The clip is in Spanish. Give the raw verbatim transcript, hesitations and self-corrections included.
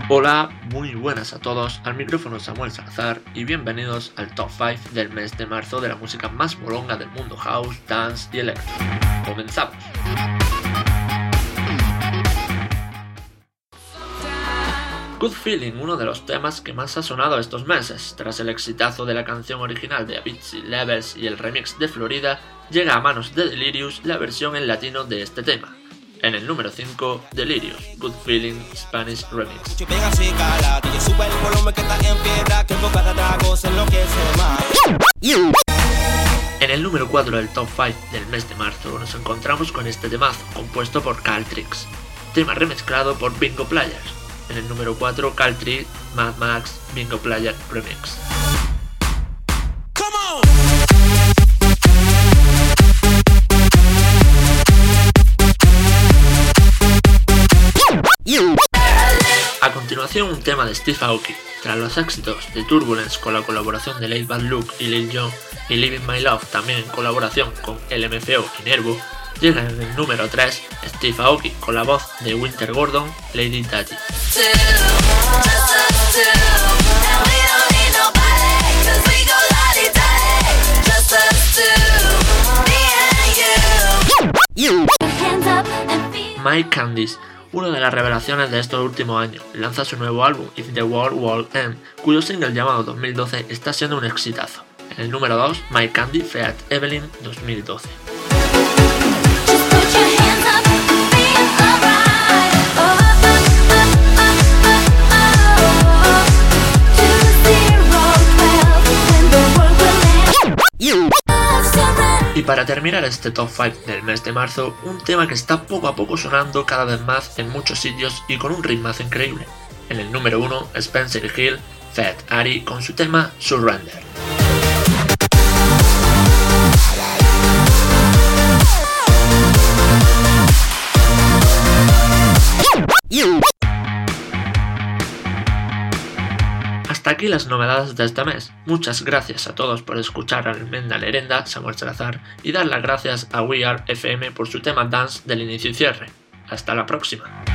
Hola, muy buenas a todos, al micrófono Samuel Salazar y bienvenidos al Top cinco del mes de marzo de la música más molonga del mundo house, dance y electro. Comenzamos. Good Feeling, uno de los temas que más ha sonado estos meses, tras el exitazo de la canción original de Avicii, Levels y el remix de Florida, llega a manos de Delirious la versión en latino de este tema. En el número cinco, Delirious, Good Feeling Spanish Remix. En el número cuatro del Top cinco del mes de marzo nos encontramos con este temazo, compuesto por Caltrix, tema remezclado por Bingo Players. En el número cuatro, Caltrix, Mad Max, Bingo Player Remix. A continuación, un tema de Steve Aoki. Tras los éxitos de Turbulence con la colaboración de Laid Bad Luke y Lil Jon y Living My Love también en colaboración con L M F O y Nervo, llega en el número tres Steve Aoki con la voz de Winter Gordon, Lady Daddy. Mike Candice, una de las revelaciones de estos últimos años, lanza su nuevo álbum If the World Will End, cuyo single llamado dos mil doce está siendo un exitazo. En el número dos, Mike Candy Feat Evelyn dos mil doce. Y para terminar este Top cinco del mes de marzo, un tema que está poco a poco sonando cada vez más en muchos sitios y con un ritmazo increíble. En el número uno, Spencer Hill, Fat Ari con su tema Surrender. Hasta aquí las novedades de este mes. Muchas gracias a todos por escuchar a Almenda Lerenda, Samuel Salazar, y dar las gracias a We Are F M por su tema Dance del inicio y cierre. Hasta la próxima.